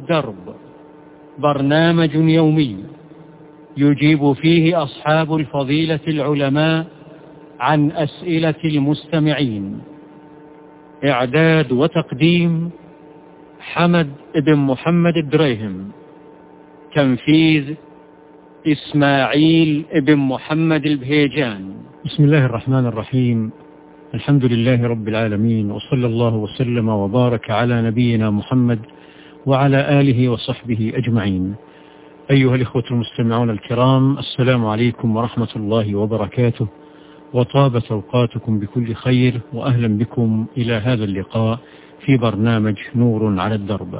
الدرب، برنامج يومي يجيب فيه أصحاب الفضيلة العلماء عن أسئلة المستمعين. إعداد وتقديم حمد بن محمد الدريهم. تنفيذ إسماعيل بن محمد البهيجان. بسم الله الرحمن الرحيم. الحمد لله رب العالمين، وصلى الله وسلم وبارك على نبينا محمد وعلى آله وصحبه أجمعين. أيها الإخوة المستمعون الكرام، السلام عليكم ورحمة الله وبركاته، وطابت أوقاتكم بكل خير، وأهلا بكم إلى هذا اللقاء في برنامج نور على الدرب.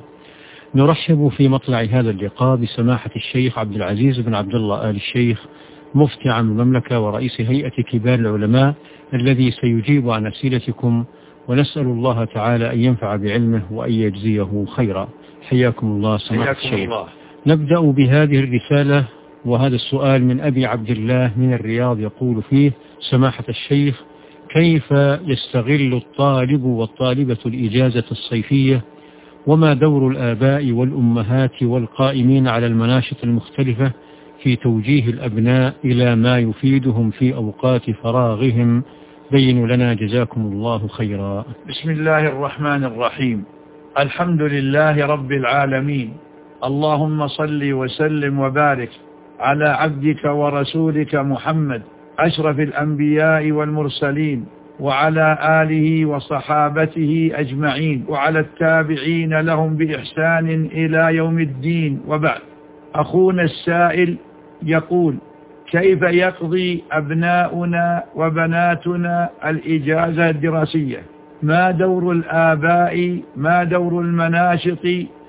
نرحب في مطلع هذا اللقاء بسماحة الشيخ عبد العزيز بن عبد الله آل الشيخ، مفتي عام المملكة ورئيس هيئة كبار العلماء، الذي سيجيب عن أسئلتكم، ونسأل الله تعالى أن ينفع بعلمه وأن يجزيه خيرا. حياكم الله سماحة الشيخ. نبدأ بهذه الرسالة، وهذا السؤال من أبي عبد الله من الرياض، يقول فيه: سماحة الشيخ، كيف يستغل الطالب والطالبة الإجازة الصيفية؟ وما دور الآباء والأمهات والقائمين على المناشط المختلفة في توجيه الأبناء إلى ما يفيدهم في أوقات فراغهم؟ بينوا لنا جزاكم الله خيرا. بسم الله الرحمن الرحيم. الحمد لله رب العالمين، اللهم صل وسلم وبارك على عبدك ورسولك محمد أشرف الأنبياء والمرسلين، وعلى آله وصحابته أجمعين، وعلى التابعين لهم بإحسان إلى يوم الدين، وبعد. أخونا السائل يقول: كيف يقضي أبناؤنا وبناتنا الإجازة الدراسية؟ ما دور الآباء؟ ما دور المناشط؟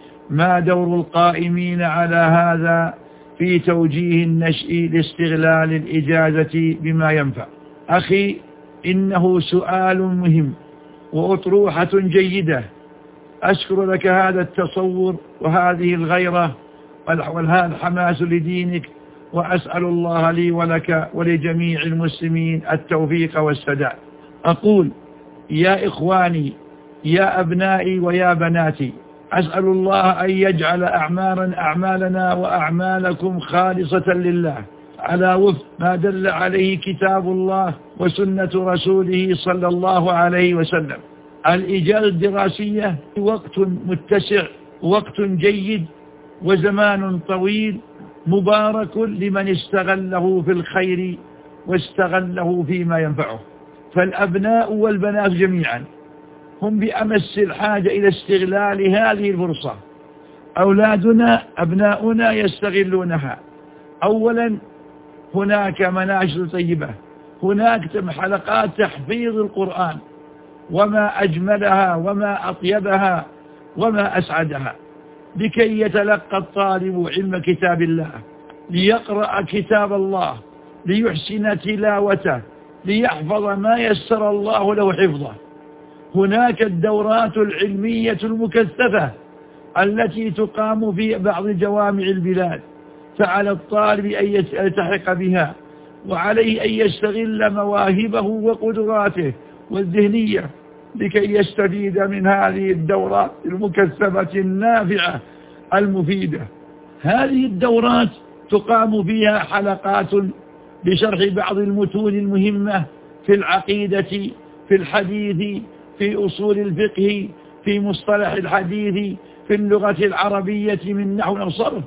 ما دور القائمين على هذا في توجيه النشء لاستغلال الإجازة بما ينفع؟ أخي، إنه سؤال مهم وأطروحة جيدة. أشكر لك هذا التصور وهذه الغيرة وهذا الحماس لدينك، وأسأل الله لي ولك ولجميع المسلمين التوفيق والسداد. أقول: يا إخواني، يا أبنائي ويا بناتي، أسأل الله أن يجعل أعمالنا وأعمالكم خالصة لله على وفق ما دل عليه كتاب الله وسنة رسوله صلى الله عليه وسلم. الإجازة الدراسية وقت متسع، وقت جيد، وزمان طويل مبارك لمن استغله في الخير واستغله فيما ينفعه. فالأبناء والبنات جميعا هم بأمس الحاجة إلى استغلال هذه الفرصة. أبناؤنا يستغلونها. أولا، هناك مناشط طيبة، هناك حلقات تحفيظ القرآن، وما أجملها وما أطيبها وما أسعدها، لكي يتلقى الطالب علم كتاب الله، ليقرأ كتاب الله، ليحسن تلاوته، ليحفظ ما يسر الله له حفظه. هناك الدورات العلمية المكثفة التي تقام في بعض جوامع البلاد، فعلى الطالب أن يلتحق بها، وعليه أن يستغل مواهبه وقدراته والذهنية لكي يستفيد من هذه الدورات المكثفة النافعة المفيدة. هذه الدورات تقام فيها حلقات بشرح بعض المتون المهمة في العقيدة، في الحديث، في أصول الفقه، في مصطلح الحديث، في اللغة العربية من نحو الصرف.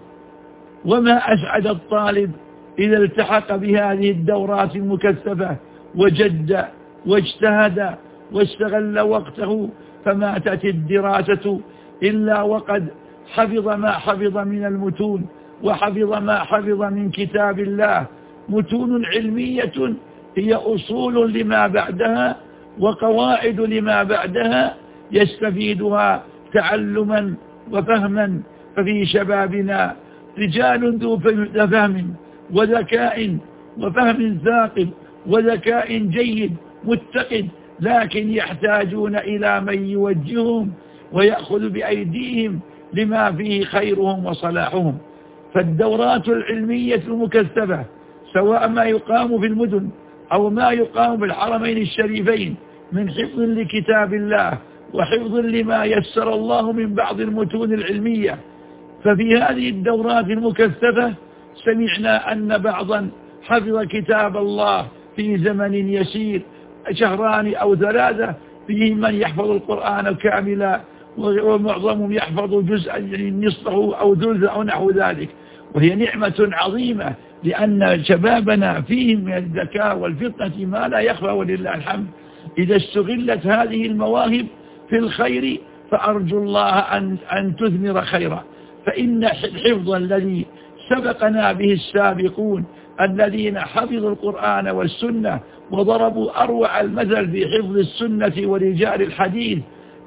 وما أسعد الطالب إذا التحق بهذه الدورات المكثفة وجد واجتهد واستغل وقته، فما تأتي الدراسة إلا وقد حفظ ما حفظ من المتون، وحفظ ما حفظ من كتاب الله. متون علمية هي أصول لما بعدها وقواعد لما بعدها يستفيدها تعلما وفهما. ففي شبابنا رجال ذو فهم وذكاء وفهم ثاقب وذكاء جيد متقد، لكن يحتاجون إلى من يوجههم ويأخذ بأيديهم لما فيه خيرهم وصلاحهم. فالدورات العلمية المكثفة، سواء ما يقام في المدن أو ما يقام في الحرمين الشريفين من حفظ لكتاب الله وحفظ لما يسر الله من بعض المتون العلمية، ففي هذه الدورات المكثفة سمعنا أن بعضا حفظ كتاب الله في زمن يسير، شهران أو 3، فيه من يحفظ القرآن كاملا ومعظمهم يحفظ جزءا نصفه أو ثلثه أو نحو ذلك، وهي نعمة عظيمة لأن شبابنا فيهم من الذكاء والفطنة ما لا يخفى ولله الحمد. إذا استغلت هذه المواهب في الخير فأرجو الله أن تثمر خيرا، فإن الحفظ الذي سبقنا به السابقون الذين حفظوا القرآن والسنة وضربوا أروع المثل في حفظ السنة ورجال الحديث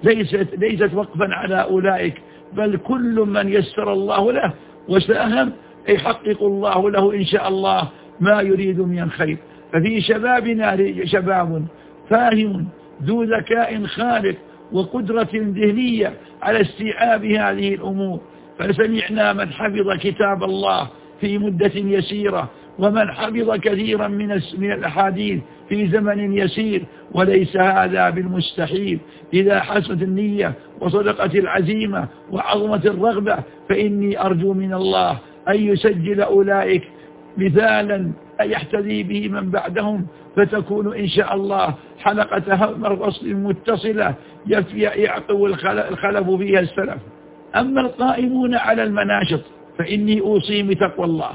ليست وقفا على أولئك، بل كل من يسر الله له وساهم يحقق الله له إن شاء الله ما يريد من الخير. ففي شبابنا شباب فاهم ذو ذكاء خالق وقدرة ذهنية على استيعاب هذه الأمور، فسمعنا من حفظ كتاب الله في مدة يسيرة، ومن حفظ كثيرا من الأحاديث في زمن يسير، وليس هذا بالمستحيل إذا حسنت النية وصدقت العزيمة وعظمت الرغبة. فإني أرجو من الله أن يسجل أولئك مثالا يحتذي به من بعدهم، فتكون إن شاء الله حلقة وصل متصلة يعقب الخلف فيها السلف. أما القائمون على المناشط فإني أوصي بتقوى الله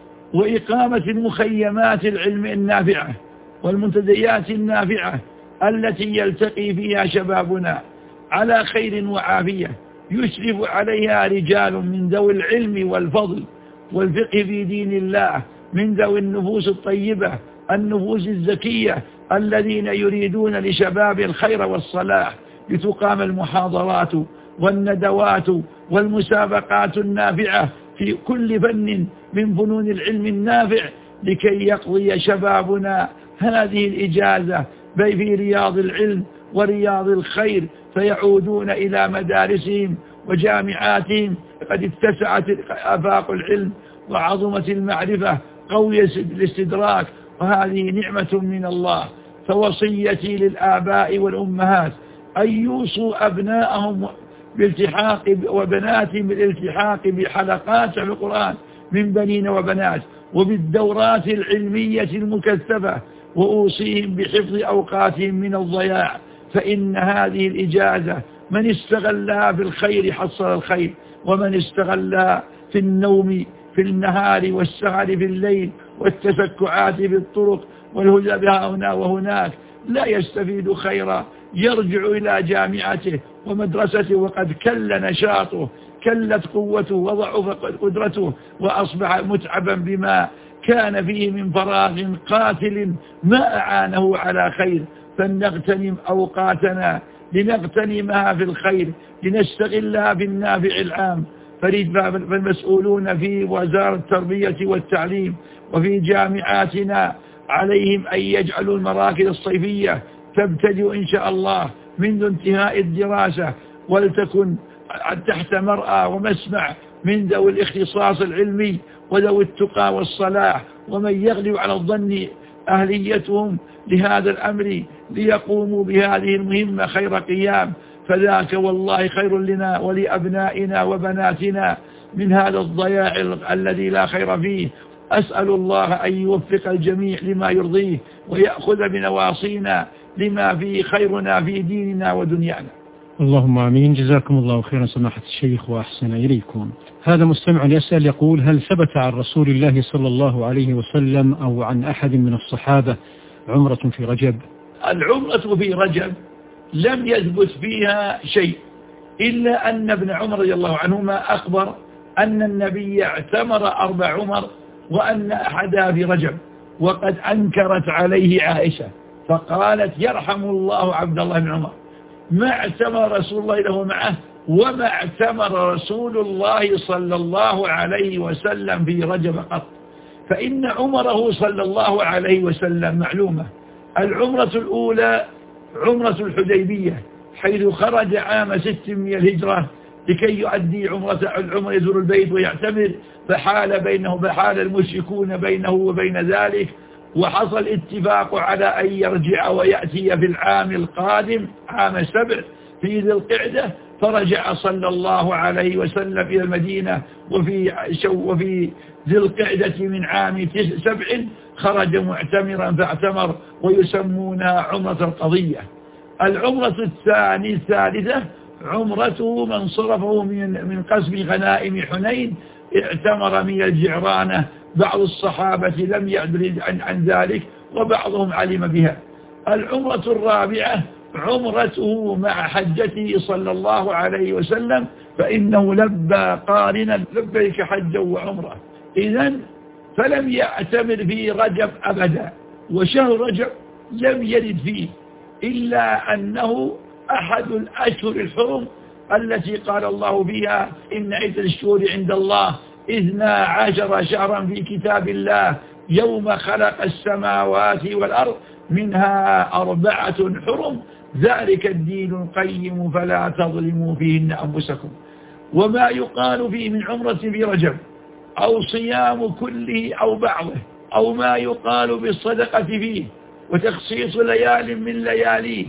وإقامة المخيمات العلم النافعة والمنتديات النافعة التي يلتقي فيها شبابنا على خير وعافية، يشرف عليها رجال من ذوي العلم والفضل والفقه في دين الله، من ذوي النفوس الطيبة النفوس الزكية الذين يريدون لشباب الخير والصلاح، لتقام المحاضرات والندوات والمسابقات النافعة في كل فن من فنون العلم النافع، لكي يقضي شبابنا هذه الإجازة في رياض العلم ورياض الخير، فيعودون إلى مدارسهم وجامعاتهم قد اتسعت آفاق العلم وعظمت المعرفة قوي الاستدراك، وهذه نعمة من الله. فوصيتي للآباء والأمهات أن يوصوا أبناءهم بالالتحاق وبناتهم بالالتحاق بحلقات القرآن من بنين وبنات وبالدورات العلمية المكثفة، وأوصيهم بحفظ أوقاتهم من الضياع، فإن هذه الإجازة من استغلها في الخير حصل الخير، ومن استغلها في النوم في النهار والسهر في الليل والتسكعات في الطرق والهدى بها هنا وهناك لا يستفيد خيرا، يرجع إلى جامعته ومدرسته وقد كل نشاطه، كلت قوته وضعف قدرته، وأصبح متعبا بما كان فيه من فراغ قاتل ما أعانه على خير. فلنغتنم أوقاتنا لنغتنمها في الخير، لنستغلها بالنافع العام. فالمسؤولون في وزارة التربية والتعليم وفي جامعاتنا عليهم أن يجعلوا المراكز الصيفية تبتدئ إن شاء الله منذ انتهاء الدراسة، ولتكن تحت مرأى ومسمع من ذوي الاختصاص العلمي وذوي التقى والصلاح، ومن يغلب على الظن أهليتهم لهذا الأمر ليقوموا بهذه المهمة خير قيام، فذاك والله خير لنا ولأبنائنا وبناتنا من هذا الضياع الذي لا خير فيه. أسأل الله أن يوفق الجميع لما يرضيه ويأخذ بنواصينا لما فيه خيرنا في ديننا ودنيانا. اللهم آمين. جزاكم الله خيرا سماحة الشيخ وأحسن إليكم. هذا مستمع يسأل يقول: هل ثبت عن رسول الله صلى الله عليه وسلم أو عن أحد من الصحابة عمرة في رجب؟ العمرة في رجب لم يثبت فيها شيء، إلا أن ابن عمر رضي الله عنهما أخبر أن النبي اعتمر 4 عمر وأن أحدها في رجب، وقد أنكرت عليه عائشة فقالت: يرحم الله عبد الله بن عمر، ما اعتمر رسول الله له معه وما اعتمر رسول الله صلى الله عليه وسلم في رجب قط. فإن عمره صلى الله عليه وسلم معلومة. العمرة الأولى عمرة الحديبية، حيث خرج عام 600 الهجرة لكي يؤدي العمرة يزور البيت ويعتمر، فحال المشركون بينه وبين ذلك، وحصل اتفاق على أن يرجع ويأتي في العام القادم عام 7 في ذي القعدة فرجع صلى الله عليه وسلم إلى المدينة وفي ذي القعدة من عام 7 خرج معتمرا فاعتمر، ويسمونها عمرة القضية. العمرة الثالثة عمرته من صرفه من قسم غنائم حنين، اعتمر من الجعرانة. بعض الصحابة لم يدري عن ذلك وبعضهم علم بها. العمرة الرابعة عمرته مع حجته صلى الله عليه وسلم، فإنه لبى قارنا لبيك حجا وعمرة. إذن فلم يعتمر في رجب أبدا، وشهر رجب لم يرد فيه، إلا أنه أحد الأشهر الحرم التي قال الله فيها إن عدة الشهور عند الله 12 شهرا في كتاب الله يوم خلق السماوات والأرض منها 4 حرم ذلك الدين القيم فلا تظلموا فيهن أنفسكم. وما يقال فيه من عمرة في رجب أو صيام كله أو بعضه أو ما يقال بالصدقة فيه وتخصيص ليال من لياليه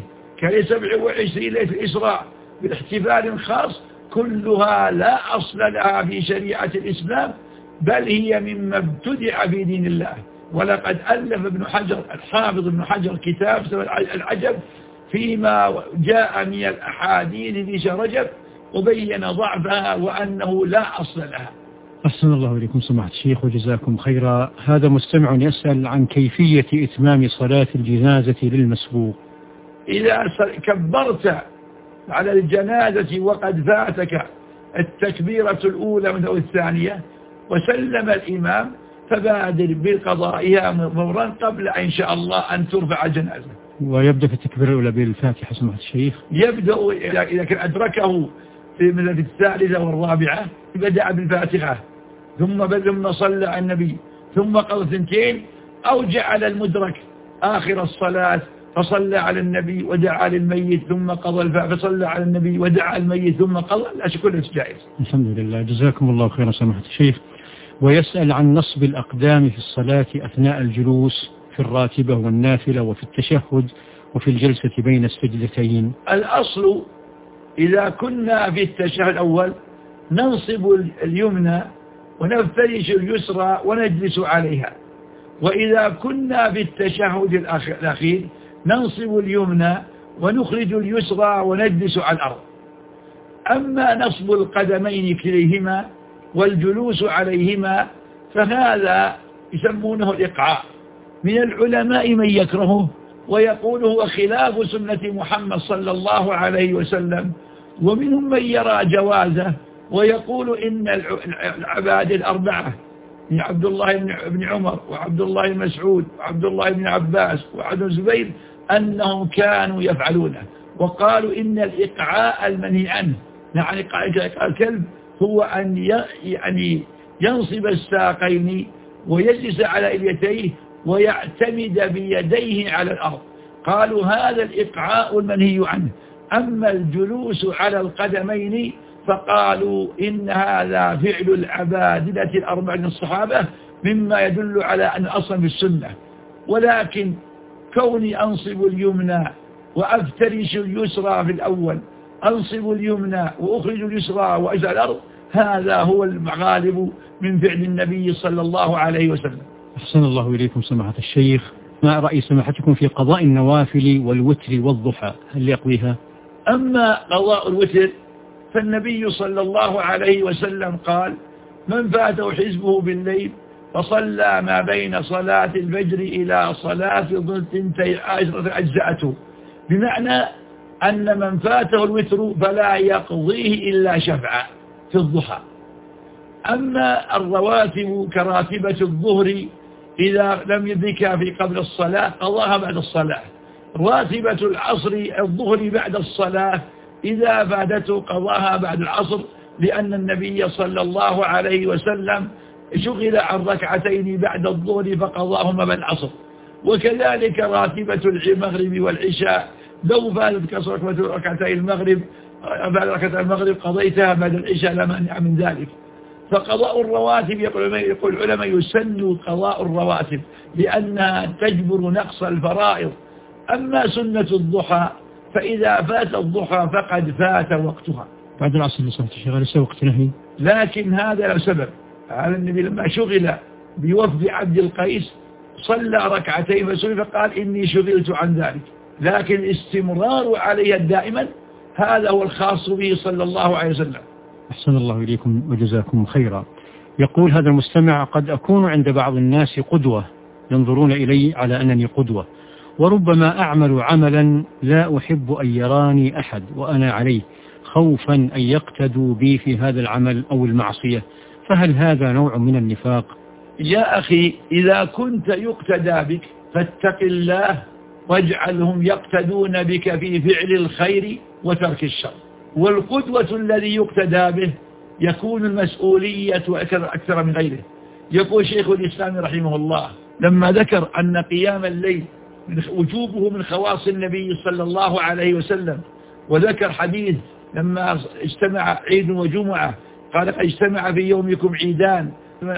ك27 ليلة الإسراء بالاحتفال خاص، كلها لا أصل لها في شريعة الإسلام، بل هي مما ابتدع في دين الله. ولقد ألف ابن حجر الحافظ ابن حجر كتاب العجب فيما جاء من الأحاديث في شهر رجب وبين ضعفها وأنه لا أصل لها. أحسن الله إليكم سماحة الشيخ وجزاكم خيرا. هذا مستمع يسأل عن كيفية إتمام صلاة الجنازة للمسبوق. إذا كبرت على الجنازة وقد فاتك التكبيرة الأولى أو الثانية وسلم الإمام، فبادر بقضائها فورا قبل إن شاء الله أن ترفع الجنازة. ويبدأ في التكبيرة الأولى بالفاتحة سماحة الشيخ؟ يبدأ إذا كان أدركه في الثالثة والرابعة بدأ بالفاتحة ثم صلى على النبي ثم قضى 2 أو جعل المدرك آخر الصلاة فصلى على النبي ودعا للميت ثم قضى فصلى على النبي ودعا الميت ثم قضى، لا كله جائز. الحمد لله، جزاكم الله خيرا سماحة الشيخ. ويسأل عن نصب الأقدام في الصلاة أثناء الجلوس في الراتبة والنافلة وفي التشهد وفي الجلسة بين السجدتين. الأصل إذا كنا في التشهد الأول ننصب اليمنى ونفترش اليسرى ونجلس عليها، وإذا كنا في التشهد الأخير ننصب اليمنى ونخرج اليسرى ونجلس على الأرض. أما نصب القدمين كليهما والجلوس عليهما فهذا يسمونه الإقعاء. من العلماء من يكرهه ويقول هو خلاف سنة محمد صلى الله عليه وسلم، ومنهم من يرى جوازه ويقول إن العباد الأربعة من عبد الله بن عمر وعبد الله بن مسعود وعبد الله بن عباس وعبد الزبير أنهم كانوا يفعلونه، وقالوا إن الإقعاء المنهي عنه يعني إقعاء الكلب هو أن ينصب الساقين ويجلس على إليتيه ويعتمد بيديه على الأرض. قالوا هذا الإقعاء المنهي عنه. أما الجلوس على القدمين فقالوا إن هذا فعل العبادلة الأربعة من الصحابة مما يدل على أن أصلا في السنة، ولكن كوني أنصب اليمنى وأفترش اليسرى في الأول، أنصب اليمنى وأخرج اليسرى وأجعل الأرض، هذا هو الغالب من فعل النبي صلى الله عليه وسلم. أحسن الله إليكم سماحة الشيخ. ما رأي سماحتكم في قضاء النوافل والوتر والضحى، هل يقضيها؟ أما قضاء الوتر فالنبي صلى الله عليه وسلم قال من فاته حزبه بالليل فصلى ما بين صلاة الفجر إلى صلاة الظهر 12 أجزأته، بمعنى أن من فاته الوتر فلا يقضيه إلا شفعا في الضحى. أما الرواتب كراتبة الظهر إذا لم يدركها في قبل الصلاة قضاها بعد الصلاة، راتبة العصر الظهر بعد الصلاة إذا فاتته قضاها بعد العصر، لأن النبي صلى الله عليه وسلم شغل عن ركعتين بعد الظهر فقضاهما بعد العصر. وكذلك راتبة المغرب والعشاء لو فاتتك ركعتي المغرب بعد ركعتي المغرب قضيتها بعد العشاء لا مانع من ذلك. فقضاء الرواتب يقول العلماء يسن قضاء الرواتب لأنها تجبر نقص الفرائض. أما سنة الضحى فإذا فات الضحى فقد فات وقتها. بعد العصر لصلاة الشيخ ليس وقت نهي. لكن هذا له سبب. على النبي لما شغل بوفد عبد القيس صلى ركعتين فسئل فقال إني شغلت عن ذلك، لكن الاستمرار عليها دائما هذا هو الخاص به صلى الله عليه وسلم. أحسن الله إليكم وجزاكم خيرا. يقول هذا المستمع: قد أكون عند بعض الناس قدوة، ينظرون إلي على أنني قدوة، وربما أعمل عملا لا أحب أن يراني أحد وأنا عليه، خوفا أن يقتدوا بي في هذا العمل أو المعصية، فهل هذا نوع من النفاق؟ يا أخي إذا كنت يقتدى بك فاتق الله واجعلهم يقتدون بك في فعل الخير وترك الشر. والقدوة الذي يقتدى به يكون المسؤولية أكثر من غيره. يقول شيخ الإسلام رحمه الله لما ذكر أن قيام الليل وجوبه من خواص النبي صلى الله عليه وسلم، وذكر حديث لما اجتمع عيد وجمعة قال اجتمع في يومكم عيدان،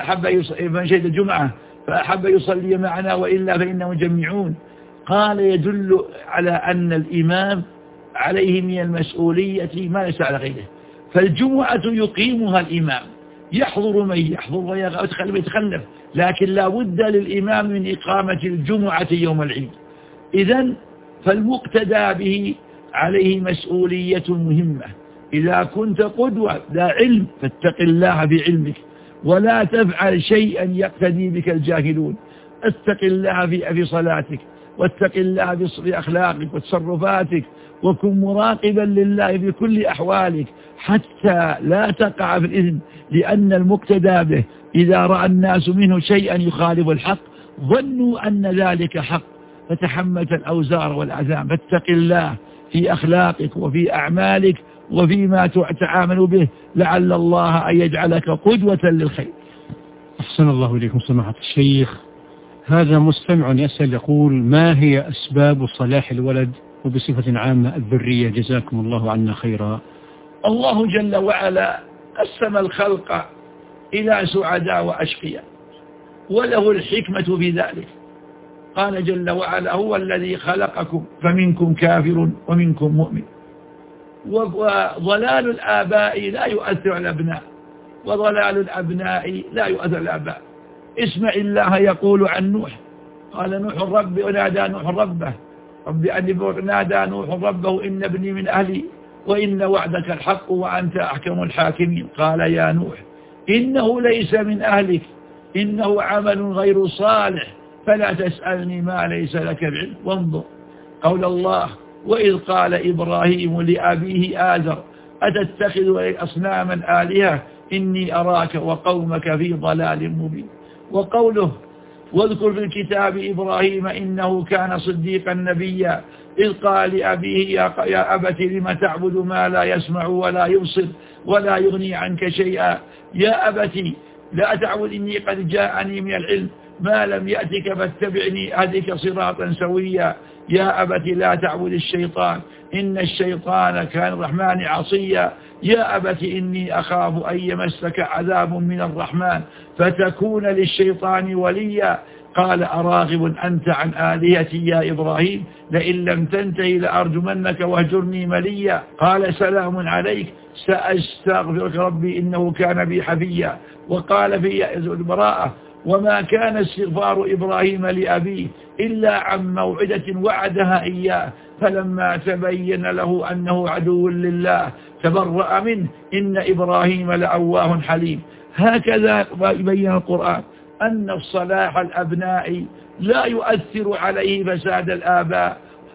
من شهد الجمعة فأحب يصلي معنا وإلا فإنهم جميعون. قال يدل على أن الإمام عليه من المسؤولية ما ليس على غيره. فالجمعة يقيمها الإمام، يحضر من يحضر ويتخلف، لكن لا بد للإمام من إقامة الجمعة يوم العيد. إذن فالمقتدى به عليه مسؤولية مهمة. إذا كنت قدوة ذا علم فاتق الله بعلمك، ولا تفعل شيئا يقتدي بك الجاهلون. اتق الله في صلاتك، واتق الله في أخلاقك وتصرفاتك، وكن مراقبا لله في كل أحوالك حتى لا تقع في الإثم، لأن المقتدى به إذا رأى الناس منه شيئا يخالف الحق ظنوا أن ذلك حق فتحملت الأوزار والعذاب. فاتق الله في أخلاقك وفي أعمالك وفيما تعامل به، لعل الله أن يجعلك قدوة للخير. أحسن الله إليكم سماحة الشيخ. هذا مستمع يسأل يقول: ما هي أسباب صلاح الولد وبصفة عامة الذرية؟ جزاكم الله عنا خيرا. الله جل وعلا قسم الخلق إلى سعداء وأشقياء، وله الحكمة في ذلك. قال جل وعلا: هو الذي خلقكم فمنكم كافر ومنكم مؤمن. وضلال الآباء لا يؤثر على الأبناء، وضلال الأبناء لا يؤثر على الآباء. اسمع الله يقول عن نوح، قال نوح ربي، ونادى نوح ربه ربي أني نادى نوح ربه إن ابني من أهلي وإن وعدك الحق وأنت أحكم الحاكمين. قال يا نوح إنه ليس من أهلك إنه عمل غير صالح فلا تسألني ما ليس لك بعلم. وانظر قول الله: وإذ قال إبراهيم لأبيه آزر أتتخذ أصناما آلهة إني أراك وقومك في ضلال مبين. وقوله: واذكر في الكتاب إبراهيم إنه كان صديقا نبيا إذ قال لأبيه يا أبت لم تعبد ما لا يسمع ولا يبصر ولا يغني عنك شيئا يا أبت لا تعبد إني قد جاءني من العلم ما لم يأتك فاتبعني أهدك صراطا سويا يا أبت لا تعبد الشيطان إن الشيطان كان الرحمن عصيا يا أبت إني أخاف أن يمسك عذاب من الرحمن فتكون للشيطان وليا. قال أراغب أنت عن آلهتي يا إبراهيم لئن لم تنتهي لأرجمنك واهجرني مليا. قال سلام عليك سأستغفرك ربي إنه كان بي حفيا. وقال في البراءة: وما كان استغفار إبراهيم لأبيه إلا عن موعدة وعدها إياه فلما تبين له أنه عدو لله تبرأ منه إن إبراهيم لأواه حليم. هكذا يبين القرآن أن الصلاح الأبناء لا يؤثر عليه فساد الآباء،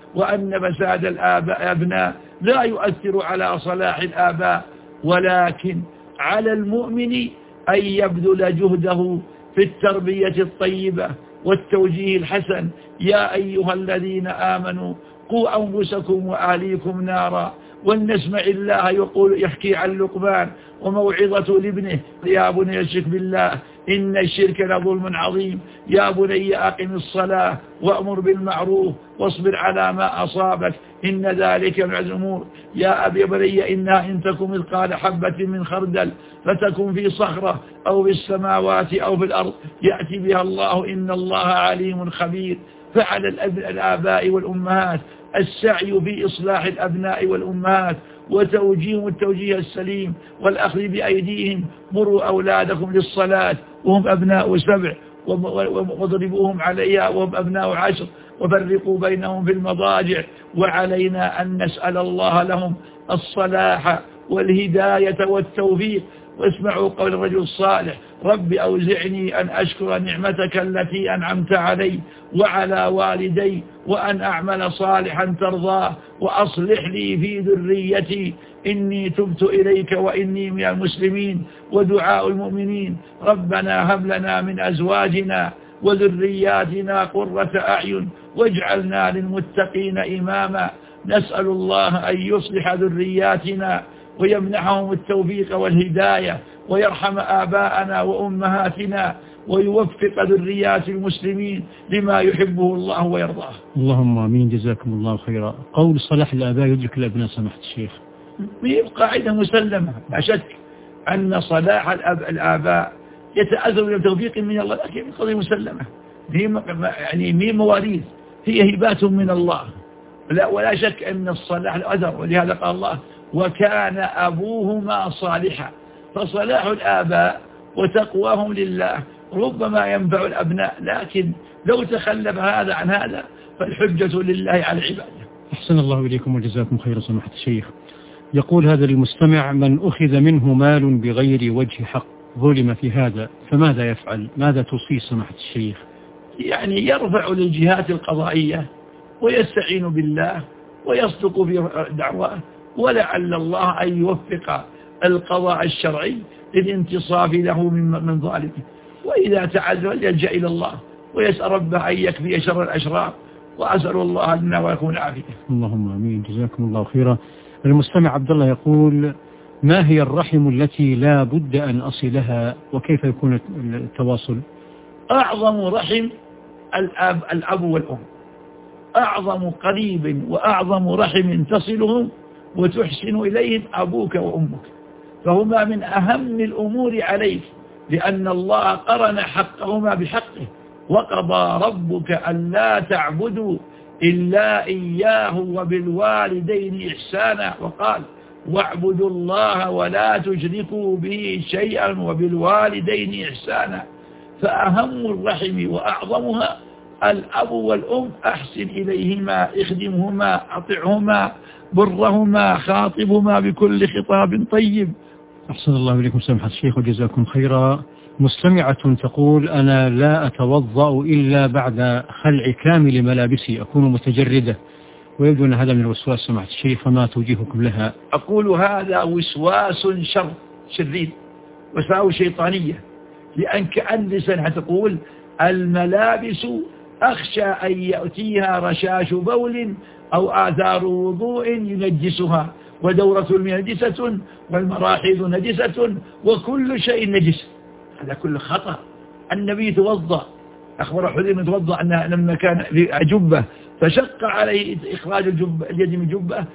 وأن فساد الأبناء لا يؤثر على صلاح الآباء، ولكن على المؤمن أن يبذل جهده في التربية الطيبة والتوجيه الحسن. يا أيها الذين آمنوا قوا أنفسكم وأهليكم نارا. ولنسمع الله يقول يحكي عن لقمان وموعظة لابنه: يا بني اشرك بالله إن الشرك لظلم عظيم يا بني أقم الصلاة وأمر بالمعروف واصبر على ما أصابك إن ذلك من عزم الأمور. يا أبي بني إنها إن تكن مثقال حبة من خردل فتكن في صخرة أو في السماوات أو في الأرض يأتي بها الله إن الله عليم خبير. فعلى الآباء والأمهات السعي في إصلاح الأبناء والأمهات وتوجيههم التوجيه السليم والأخذ بأيديهم. مروا أولادكم للصلاة وهم أبناء 7 واضربوهم عليها وهم أبناء 10 وفرقوا بينهم في المضاجع. وعلينا أن نسأل الله لهم الصلاح والهداية والتوفيق. واسمعوا قول الرجل الصالح: رب أوزعني أن أشكر نعمتك التي أنعمت علي وعلى والدي وأن أعمل صالحا ترضاه وأصلح لي في ذريتي إني تبت إليك وإني من المسلمين. ودعاء المؤمنين: ربنا هب لنا من أزواجنا وذرياتنا قرة أعين واجعلنا للمتقين إماما. نسأل الله أن يصلح ذرياتنا ويمنحهم التوفيق والهداية ويرحم آباءنا وأمهاتنا ويوفق ذريات المسلمين لما يحبه الله ويرضاه. اللهم آمين. جزاكم الله خيرا. قول صلاح الآباء يدرك الأبناء سماحة الشيخ، قاعدة مسلمة لا شك أن صلاح الآباء يتأذر من توفيق من الله، لكن قضية مسلمة يعني مي مواريث، هي هبات من الله ولا شك أن الصلاح الأثر. ولهذا قال الله: وكان أبوهما صالحا. فصلاح الآباء وتقواهم لله ربما ينفع الأبناء، لكن لو تخلف هذا عن هذا فالحجة لله على العباد. أحسن الله إليكم وجزاكم خير سماحة الشيخ. يقول هذا المستمع: من أخذ منه مال بغير وجه حق ظلم في هذا فماذا يفعل؟ ماذا توصي سماحة الشيخ؟ يعني يرفع للجهات القضائية ويستعين بالله ويصدق في دعواه، ولعل الله أن يوفق القضاء الشرعي للانتصاف له من ظالمه. وإذا تعذر يلجأ إلى الله ويسأل ربه أن يكفي شر الأشرار، وأسأل الله لنا ويكون عافية. اللهم آمين. جزاكم الله خيرا. المستمع عبد الله يقول: ما هي الرحم التي لا بد أن أصلها وكيف يكون التواصل؟ أعظم رحم الأب والأم، أعظم قريب وأعظم رحم تصلهم وتحسن إليهم أبوك وأمك، فهما من أهم الأمور عليك، لأن الله قرن حقهما بحقه: وقضى ربك ألا تعبدوا إلا إياه وبالوالدين إحسانا، وقال: واعبدوا الله ولا تشركوا به شيئا وبالوالدين إحسانا. فأهم الرحم وأعظمها الأب والأم، أحسن إليهما، اخدمهما، أطعهما، برهما، خاطبهما بكل خطاب طيب. أحسن الله إليكم سماحة الشيخ وجزاكم خيرا. مستمعة تقول: أنا لا أتوضأ إلا بعد خلع كامل ملابسي، أكون متجردة، ويبدو أن هذا من الوسواس سماحة الشيخ، فما توجيهكم لها؟ أقول هذا وسواس شرير، وسواس شيطانية، لأن كأنسا هتقول الملابس أخشى أن يأتيها رشاش بول أو آثار وضوء ينجسها، ودورة المياه نجسة والمراحيض نجسة وكل شيء نجس. هذا كل خطأ. النبي توضأ، أخبر حذيفة توضأ أنه لما كان في جبة فشق عليه إخراج اليد من الجبة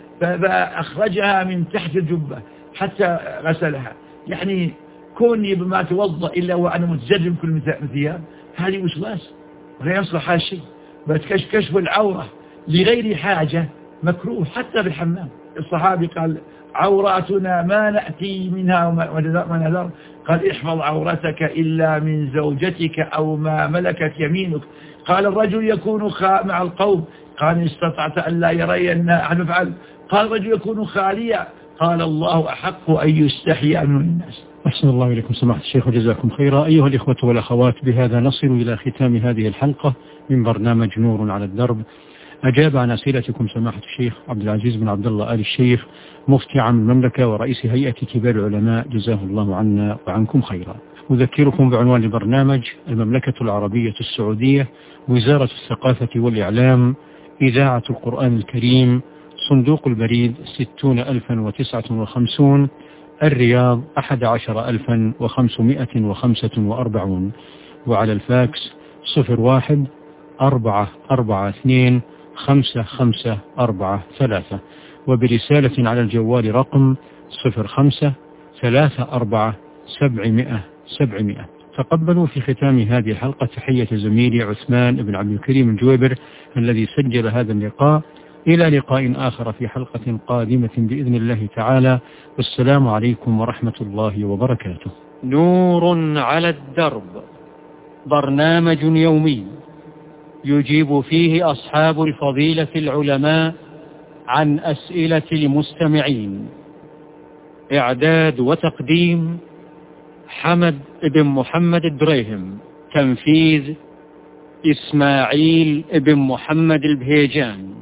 فأخرجها من تحت الجبة حتى غسلها. يعني كوني بما توضأ إلا وأنا متجرم كل ثياب، هذه وسواس ولا يصلح هذا الشيء. بس كشف العورة لغير حاجة مكروه حتى بالحمام. الصحابي قال: عوراتنا ما نأتي منها وما نذر، قال: احفظ عورتك إلا من زوجتك أو ما ملكت يمينك. قال: الرجل يكون مع القوم، قال: استطعت أن لا يري أن نفعل. قال: الرجل يكون خاليا، قال: الله أحق أن يستحيا من الناس. أحسن الله إليكم سماحة الشيخ وجزاكم خيرا. أيها الإخوة والأخوات، بهذا نصل إلى ختام هذه الحلقة من برنامج نور على الدرب. أجاب عن أسئلتكم سماحة الشيخ عبد العزيز بن عبد الله آل الشيخ، مفتي عام المملكة ورئيس هيئة كبار العلماء، جزاه الله عنا وعنكم خيرا. أذكركم بعنوان البرنامج: المملكة العربية السعودية، وزارة الثقافة والإعلام، إذاعة القرآن الكريم، صندوق البريد 60059، الرياض 11545، وعلى الفاكس 01-442-55543، وبرسالة على الجوال رقم 05-34-700-700. تقبلوا في ختام هذه الحلقة تحية زميلي عثمان بن عبد الكريم الجويبر الذي سجل هذا اللقاء. إلى لقاء آخر في حلقة قادمة بإذن الله تعالى، والسلام عليكم ورحمة الله وبركاته. نور على الدرب، برنامج يومي يجيب فيه أصحاب الفضيلة العلماء عن أسئلة المستمعين. إعداد وتقديم حمد بن محمد الدريهم، تنفيذ إسماعيل بن محمد البهيجان.